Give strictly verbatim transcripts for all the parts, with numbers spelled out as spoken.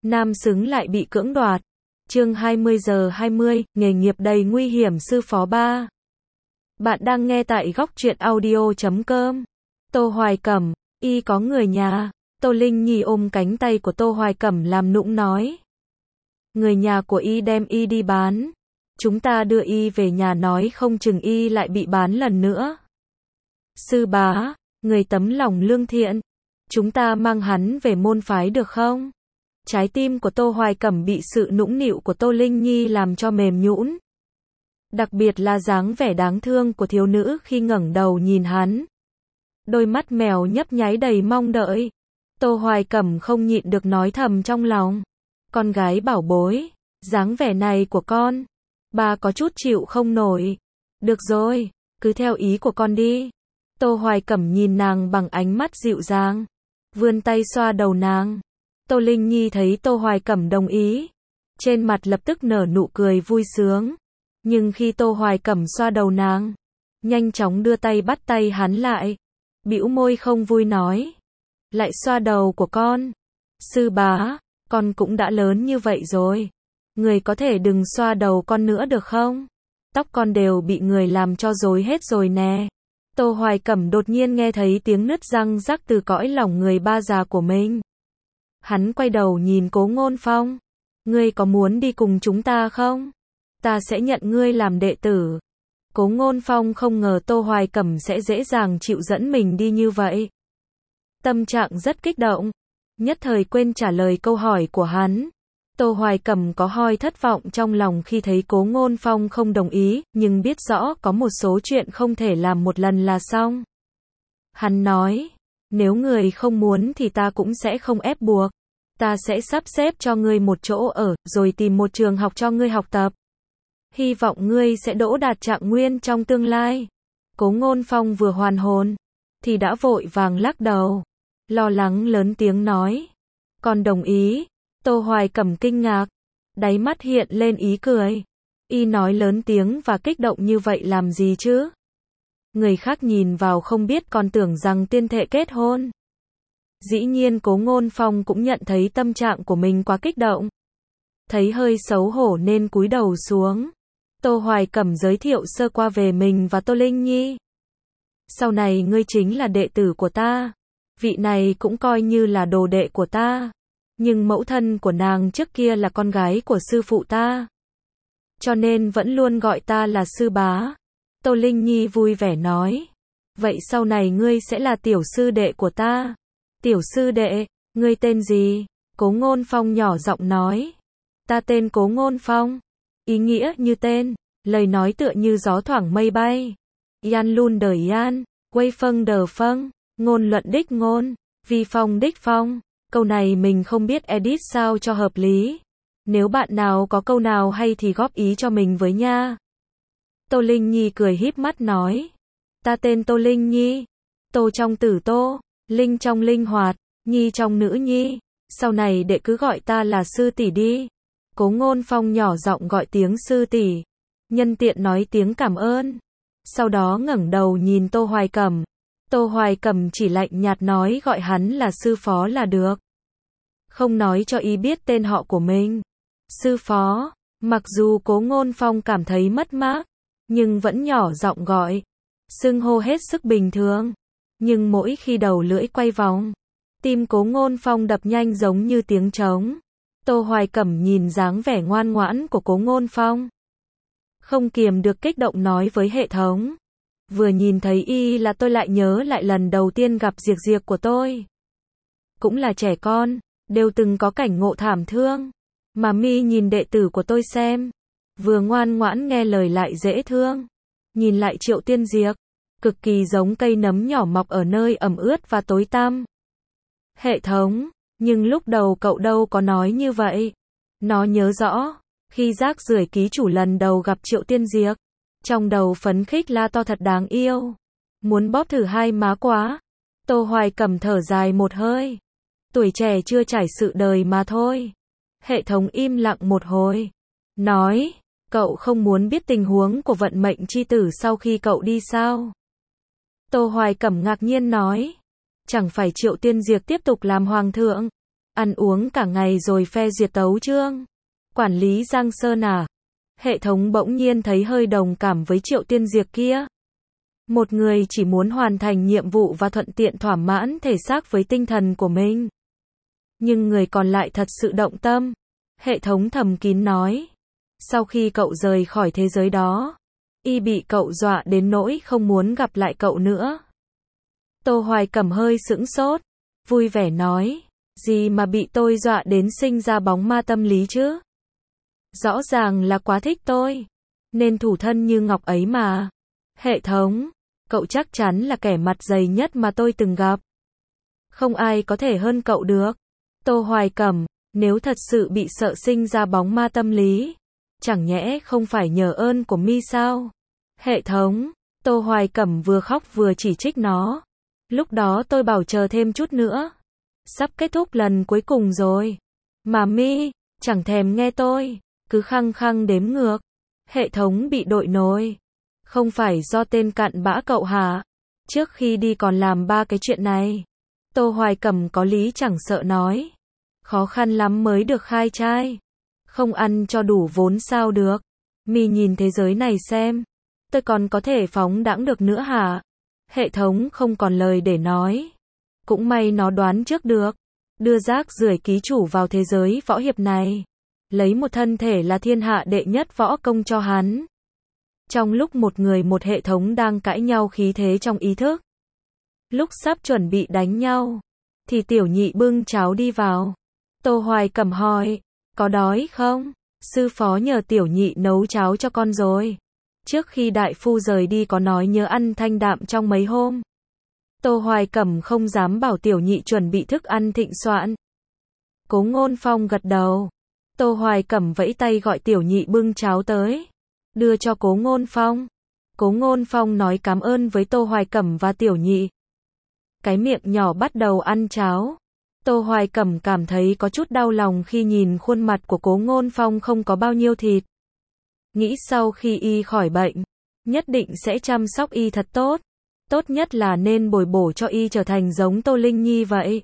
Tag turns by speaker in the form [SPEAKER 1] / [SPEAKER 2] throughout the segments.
[SPEAKER 1] nam xứng lại bị cưỡng đoạt. Chương hai mươi giờ hai mươi, nghề nghiệp đầy nguy hiểm sư phó ba. Bạn đang nghe tại góc truyện audio chấm com. Tô Hoài Cẩm, y có người nhà. Tô Linh Nhi ôm cánh tay của Tô Hoài Cẩm làm nũng nói. Người nhà của y đem y đi bán. Chúng ta đưa y về nhà nói không chừng y lại bị bán lần nữa. Sư bá, người tấm lòng lương thiện. Chúng ta mang hắn về môn phái được không? Trái tim của Tô Hoài Cẩm bị sự nũng nịu của Tô Linh Nhi làm cho mềm nhũn. Đặc biệt là dáng vẻ đáng thương của thiếu nữ khi ngẩng đầu nhìn hắn. Đôi mắt mèo nhấp nháy đầy mong đợi. Tô Hoài Cẩm không nhịn được nói thầm trong lòng. Con gái bảo bối, dáng vẻ này của con, bà có chút chịu không nổi. Được rồi, cứ theo ý của con đi. Tô Hoài Cẩm nhìn nàng bằng ánh mắt dịu dàng, vươn tay xoa đầu nàng. Tô Linh Nhi thấy Tô Hoài Cẩm đồng ý, trên mặt lập tức nở nụ cười vui sướng. Nhưng khi Tô Hoài Cẩm xoa đầu nàng, nhanh chóng đưa tay bắt tay hắn lại, bĩu môi không vui nói. Lại xoa đầu của con. Sư bá, con cũng đã lớn như vậy rồi. Người có thể đừng xoa đầu con nữa được không? Tóc con đều bị người làm cho rối hết rồi nè. Tô Hoài Cẩm đột nhiên nghe thấy tiếng nứt răng rắc từ cõi lòng người ba già của mình. Hắn quay đầu nhìn Cố Ngôn Phong. Ngươi có muốn đi cùng chúng ta không? Ta sẽ nhận ngươi làm đệ tử. Cố Ngôn Phong không ngờ Tô Hoài Cẩm sẽ dễ dàng chịu dẫn mình đi như vậy. Tâm trạng rất kích động, nhất thời quên trả lời câu hỏi của hắn. Tô Hoài Cẩm có hơi thất vọng trong lòng khi thấy Cố Ngôn Phong không đồng ý, nhưng biết rõ có một số chuyện không thể làm một lần là xong. Hắn nói, nếu người không muốn thì ta cũng sẽ không ép buộc. Ta sẽ sắp xếp cho ngươi một chỗ ở, rồi tìm một trường học cho ngươi học tập. Hy vọng ngươi sẽ đỗ đạt trạng nguyên trong tương lai. Cố Ngôn Phong vừa hoàn hồn, thì đã vội vàng lắc đầu, lo lắng lớn tiếng nói. Con đồng ý. Tô Hoài Cẩm kinh ngạc, đáy mắt hiện lên ý cười. Y nói lớn tiếng và kích động như vậy làm gì chứ? Người khác nhìn vào không biết còn tưởng rằng tiên thệ kết hôn. Dĩ nhiên Cố Ngôn Phong cũng nhận thấy tâm trạng của mình quá kích động. Thấy hơi xấu hổ nên cúi đầu xuống. Tô Hoài Cẩm giới thiệu sơ qua về mình và Tô Linh Nhi. Sau này ngươi chính là đệ tử của ta. Vị này cũng coi như là đồ đệ của ta. Nhưng mẫu thân của nàng trước kia là con gái của sư phụ ta. Cho nên vẫn luôn gọi ta là sư bá. Tô Linh Nhi vui vẻ nói. Vậy sau này ngươi sẽ là tiểu sư đệ của ta. Tiểu sư đệ, ngươi tên gì? Cố Ngôn Phong nhỏ giọng nói. Ta tên Cố Ngôn Phong. Ý nghĩa như tên, lời nói tựa như gió thoảng mây bay. Yan lun đời yan, quay phân đờ phân, ngôn luận đích ngôn, vi phong đích phong. Câu này mình không biết edit sao cho hợp lý. Nếu bạn nào có câu nào hay thì góp ý cho mình với nha. Tô Linh Nhi cười híp mắt nói. Ta tên Tô Linh Nhi. Tô trong tử Tô, Linh trong linh hoạt, Nhi trong nữ nhi. Sau này đệ cứ gọi ta là sư tỷ đi. Cố Ngôn Phong nhỏ giọng gọi tiếng sư tỷ, nhân tiện nói tiếng cảm ơn. Sau đó ngẩng đầu nhìn Tô Hoài Cẩm. Tô Hoài Cẩm chỉ lạnh nhạt nói gọi hắn là sư phó là được. Không nói cho y biết tên họ của mình. Sư phó, mặc dù Cố Ngôn Phong cảm thấy mất mát, nhưng vẫn nhỏ giọng gọi. Xưng hô hết sức bình thường. Nhưng mỗi khi đầu lưỡi quay vòng, tim Cố Ngôn Phong đập nhanh giống như tiếng trống. Tô Hoài Cẩm nhìn dáng vẻ ngoan ngoãn của Cố Ngôn Phong, không kiềm được kích động nói với hệ thống. Vừa nhìn thấy y là tôi lại nhớ lại lần đầu tiên gặp Diệc Diệc của tôi. Cũng là trẻ con, đều từng có cảnh ngộ thảm thương. Mà mi nhìn đệ tử của tôi xem, vừa ngoan ngoãn nghe lời lại dễ thương. Nhìn lại Triệu Tiên Diệc, cực kỳ giống cây nấm nhỏ mọc ở nơi ẩm ướt và tối tăm. Hệ thống, nhưng lúc đầu cậu đâu có nói như vậy. Nó nhớ rõ, khi rác rưởi ký chủ lần đầu gặp Triệu Tiên Diệc, trong đầu phấn khích la to thật đáng yêu. Muốn bóp thử hai má quá. Tô Hoài Cẩm thở dài một hơi. Tuổi trẻ chưa trải sự đời mà thôi. Hệ thống im lặng một hồi. Nói, cậu không muốn biết tình huống của vận mệnh chi tử sau khi cậu đi sao? Tô Hoài Cẩm ngạc nhiên nói. Chẳng phải Triệu Tiên Diệc tiếp tục làm hoàng thượng? Ăn uống cả ngày rồi phê duyệt tấu chương. Quản lý Giang Sơn à? Hệ thống bỗng nhiên thấy hơi đồng cảm với Triệu Tiên Diệp kia. Một người chỉ muốn hoàn thành nhiệm vụ và thuận tiện thỏa mãn thể xác với tinh thần của mình. Nhưng người còn lại thật sự động tâm. Hệ thống thầm kín nói. Sau khi cậu rời khỏi thế giới đó, y bị cậu dọa đến nỗi không muốn gặp lại cậu nữa. Tô Hoài Cẩm hơi sững sốt, vui vẻ nói. Gì mà bị tôi dọa đến sinh ra bóng ma tâm lý chứ? Rõ ràng là quá thích tôi, nên thủ thân như ngọc ấy mà. Hệ thống, cậu chắc chắn là kẻ mặt dày nhất mà tôi từng gặp. Không ai có thể hơn cậu được. Tô Hoài Cẩm, nếu thật sự bị sợ sinh ra bóng ma tâm lý, chẳng nhẽ không phải nhờ ơn của mi sao? Hệ thống, Tô Hoài Cẩm vừa khóc vừa chỉ trích nó. Lúc đó tôi bảo chờ thêm chút nữa. Sắp kết thúc lần cuối cùng rồi. Mà mi, chẳng thèm nghe tôi, cứ khăng khăng đếm ngược. Hệ thống bị đội nổi. Không phải do tên cặn bã cậu hả? Trước khi đi còn làm ba cái chuyện này. Tô Hoài Cẩm có lý chẳng sợ nói. Khó khăn lắm mới được khai trai. Không ăn cho đủ vốn sao được. Mi nhìn thế giới này xem. Tôi còn có thể phóng đãng được nữa hả? Hệ thống không còn lời để nói. Cũng may nó đoán trước được. Đưa rác rưởi ký chủ vào thế giới võ hiệp này. Lấy một thân thể là thiên hạ đệ nhất võ công cho hắn. Trong lúc một người một hệ thống đang cãi nhau khí thế trong ý thức. Lúc sắp chuẩn bị đánh nhau, thì tiểu nhị bưng cháo đi vào. Tô Hoài Cẩm hỏi, có đói không? Sư phó nhờ tiểu nhị nấu cháo cho con rồi. Trước khi đại phu rời đi có nói nhớ ăn thanh đạm trong mấy hôm. Tô Hoài Cẩm không dám bảo tiểu nhị chuẩn bị thức ăn thịnh soạn. Cố Ngôn Phong gật đầu. Tô Hoài Cẩm vẫy tay gọi tiểu nhị bưng cháo tới. Đưa cho Cố Ngôn Phong. Cố Ngôn Phong nói cảm ơn với Tô Hoài Cẩm và tiểu nhị. Cái miệng nhỏ bắt đầu ăn cháo. Tô Hoài Cẩm cảm thấy có chút đau lòng khi nhìn khuôn mặt của Cố Ngôn Phong không có bao nhiêu thịt. Nghĩ sau khi y khỏi bệnh, nhất định sẽ chăm sóc y thật tốt. Tốt nhất là nên bồi bổ cho y trở thành giống Tô Linh Nhi vậy.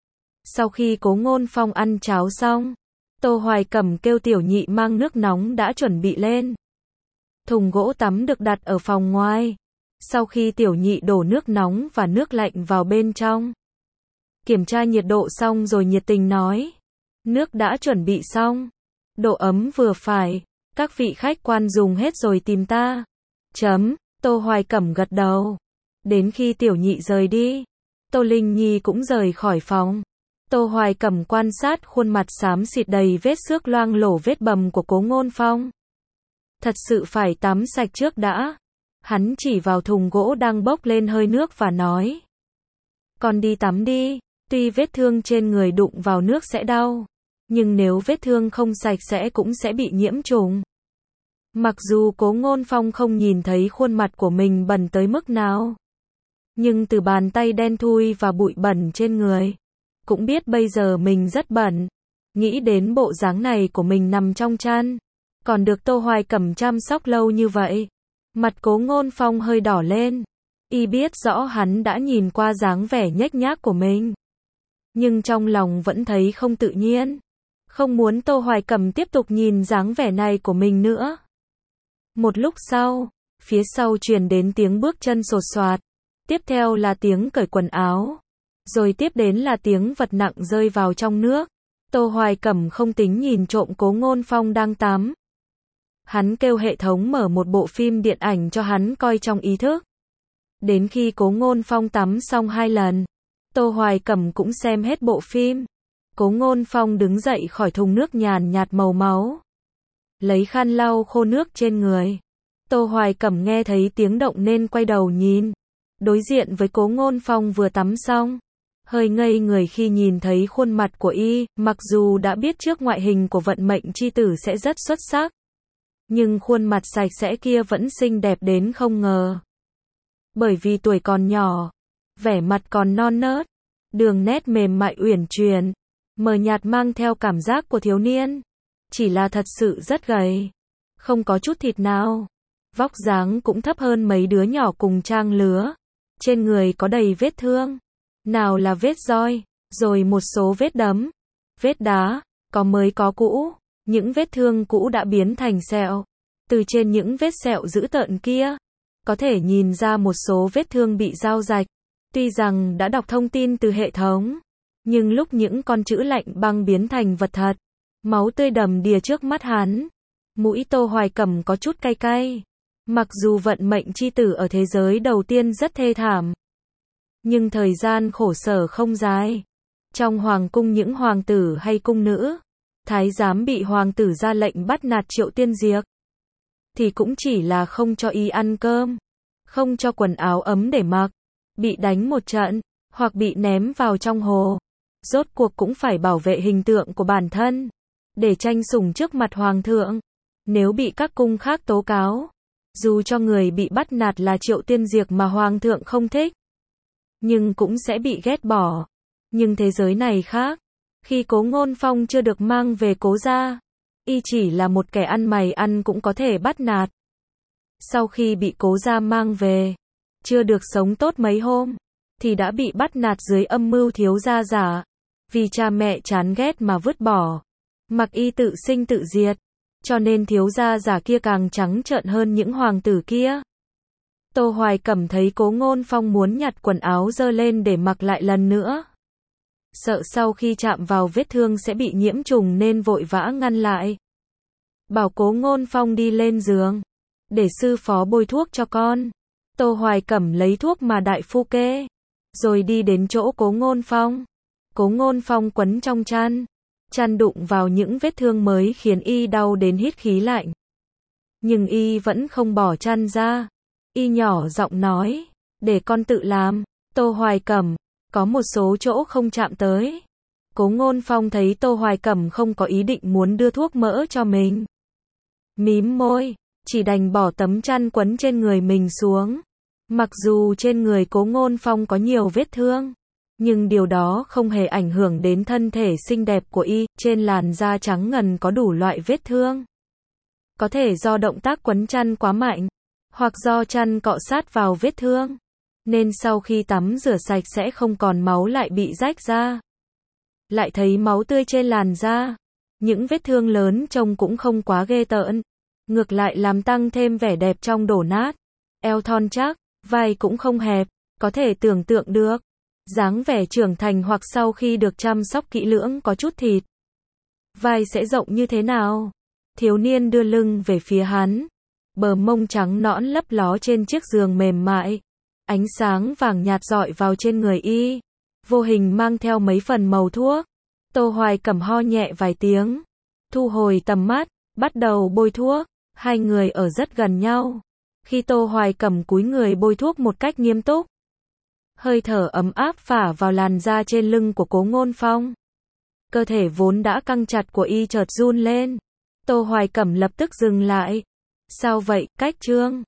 [SPEAKER 1] Sau khi Cố Ngôn Phong ăn cháo xong, Tô Hoài Cẩm kêu tiểu nhị mang nước nóng đã chuẩn bị lên. Thùng gỗ tắm được đặt ở phòng ngoài. Sau khi tiểu nhị đổ nước nóng và nước lạnh vào bên trong, kiểm tra nhiệt độ xong rồi nhiệt tình nói. Nước đã chuẩn bị xong. Độ ấm vừa phải. Các vị khách quan dùng hết rồi tìm ta. Chấm. Tô Hoài Cẩm gật đầu. Đến khi tiểu nhị rời đi, Tô Linh Nhi cũng rời khỏi phòng. Tô Hoài Cẩm quan sát khuôn mặt xám xịt đầy vết xước loang lổ vết bầm của Cố Ngôn Phong. Thật sự phải tắm sạch trước đã. Hắn chỉ vào thùng gỗ đang bốc lên hơi nước và nói. Con đi tắm đi. Tuy vết thương trên người đụng vào nước sẽ đau, nhưng nếu vết thương không sạch sẽ cũng sẽ bị nhiễm trùng. Mặc dù Cố Ngôn Phong không nhìn thấy khuôn mặt của mình bẩn tới mức nào, nhưng từ bàn tay đen thui và bụi bẩn trên người, cũng biết bây giờ mình rất bẩn. Nghĩ đến bộ dáng này của mình nằm trong chăn, còn được Tô Hoài Cẩm chăm sóc lâu như vậy. Mặt Cố Ngôn Phong hơi đỏ lên. Y biết rõ hắn đã nhìn qua dáng vẻ nhếch nhác của mình, nhưng trong lòng vẫn thấy không tự nhiên. Không muốn Tô Hoài Cẩm tiếp tục nhìn dáng vẻ này của mình nữa. Một lúc sau, phía sau truyền đến tiếng bước chân sột soạt. Tiếp theo là tiếng cởi quần áo. Rồi tiếp đến là tiếng vật nặng rơi vào trong nước. Tô Hoài Cẩm không tính nhìn trộm Cố Ngôn Phong đang tắm. Hắn kêu hệ thống mở một bộ phim điện ảnh cho hắn coi trong ý thức. Đến khi Cố Ngôn Phong tắm xong hai lần, Tô Hoài Cẩm cũng xem hết bộ phim. Cố Ngôn Phong đứng dậy khỏi thùng nước nhàn nhạt màu máu, lấy khăn lau khô nước trên người. Tô Hoài Cẩm nghe thấy tiếng động nên quay đầu nhìn. Đối diện với Cố Ngôn Phong vừa tắm xong, hơi ngây người khi nhìn thấy khuôn mặt của y. Mặc dù đã biết trước ngoại hình của vận mệnh chi tử sẽ rất xuất sắc, nhưng khuôn mặt sạch sẽ kia vẫn xinh đẹp đến không ngờ. Bởi vì tuổi còn nhỏ, vẻ mặt còn non nớt, đường nét mềm mại uyển chuyển, mờ nhạt mang theo cảm giác của thiếu niên. Chỉ là thật sự rất gầy, không có chút thịt nào. Vóc dáng cũng thấp hơn mấy đứa nhỏ cùng trang lứa. Trên người có đầy vết thương, nào là vết roi, rồi một số vết đấm. vết đá, có mới có cũ, những vết thương cũ đã biến thành sẹo. Từ trên những vết sẹo dữ tợn kia, có thể nhìn ra một số vết thương bị dao rạch. Tuy rằng đã đọc thông tin từ hệ thống, nhưng lúc những con chữ lạnh băng biến thành vật thật, máu tươi đầm đìa trước mắt hắn, mũi Tô Hoài Cẩm có chút cay cay. Mặc dù vận mệnh chi tử ở thế giới đầu tiên rất thê thảm, nhưng thời gian khổ sở không dài. Trong hoàng cung những hoàng tử hay cung nữ, thái giám bị hoàng tử ra lệnh bắt nạt Triệu Tiên Diệp, thì cũng chỉ là không cho y ăn cơm, không cho quần áo ấm để mặc, bị đánh một trận, hoặc bị ném vào trong hồ. Rốt cuộc cũng phải bảo vệ hình tượng của bản thân, để tranh sủng trước mặt hoàng thượng. Nếu bị các cung khác tố cáo, dù cho người bị bắt nạt là Triệu Tiên Diệp mà hoàng thượng không thích, nhưng cũng sẽ bị ghét bỏ. Nhưng thế giới này khác, khi Cố Ngôn Phong chưa được mang về Cố gia, y chỉ là một kẻ ăn mày ăn cũng có thể bắt nạt. Sau khi bị Cố gia mang về, chưa được sống tốt mấy hôm, thì đã bị bắt nạt dưới âm mưu thiếu gia giả, vì cha mẹ chán ghét mà vứt bỏ, mặc y tự sinh tự diệt, cho nên thiếu gia giả kia càng trắng trợn hơn những hoàng tử kia. Tô Hoài Cẩm thấy Cố Ngôn Phong muốn nhặt quần áo dơ lên để mặc lại lần nữa, sợ sau khi chạm vào vết thương sẽ bị nhiễm trùng nên vội vã ngăn lại, bảo Cố Ngôn Phong đi lên giường, để sư phó bôi thuốc cho con. Tô Hoài Cẩm lấy thuốc mà đại phu kê, rồi đi đến chỗ Cố Ngôn Phong. Cố Ngôn Phong quấn trong chăn, chăn đụng vào những vết thương mới khiến y đau đến hít khí lạnh. Nhưng y vẫn không bỏ chăn ra, y nhỏ giọng nói, để con tự làm. Tô Hoài Cẩm, có một số chỗ không chạm tới. Cố Ngôn Phong thấy Tô Hoài Cẩm không có ý định muốn đưa thuốc mỡ cho mình, mím môi, chỉ đành bỏ tấm chăn quấn trên người mình xuống. Mặc dù trên người Cố Ngôn Phong có nhiều vết thương, nhưng điều đó không hề ảnh hưởng đến thân thể xinh đẹp của y. Trên làn da trắng ngần có đủ loại vết thương, có thể do động tác quấn chăn quá mạnh, hoặc do chăn cọ sát vào vết thương, nên sau khi tắm rửa sạch sẽ không còn máu lại bị rách ra. Lại thấy máu tươi trên làn da, những vết thương lớn trông cũng không quá ghê tởm, ngược lại làm tăng thêm vẻ đẹp trong đổ nát. Eo thon chắc, vai cũng không hẹp, có thể tưởng tượng được dáng vẻ trưởng thành hoặc sau khi được chăm sóc kỹ lưỡng có chút thịt, vai sẽ rộng như thế nào. Thiếu niên đưa lưng về phía hắn, bờ mông trắng nõn lấp ló trên chiếc giường mềm mại, ánh sáng vàng nhạt rọi vào trên người y, vô hình mang theo mấy phần màu thuốc. Tô Hoài Cẩm ho nhẹ vài tiếng, thu hồi tầm mắt, bắt đầu bôi thuốc. Hai người ở rất gần nhau. Khi Tô Hoài Cẩm cúi người bôi thuốc một cách nghiêm túc, hơi thở ấm áp phả vào làn da trên lưng của Cố Ngôn Phong. Cơ thể vốn đã căng chặt của y chợt run lên. Tô Hoài Cẩm lập tức dừng lại. Sao vậy, Cách Trương?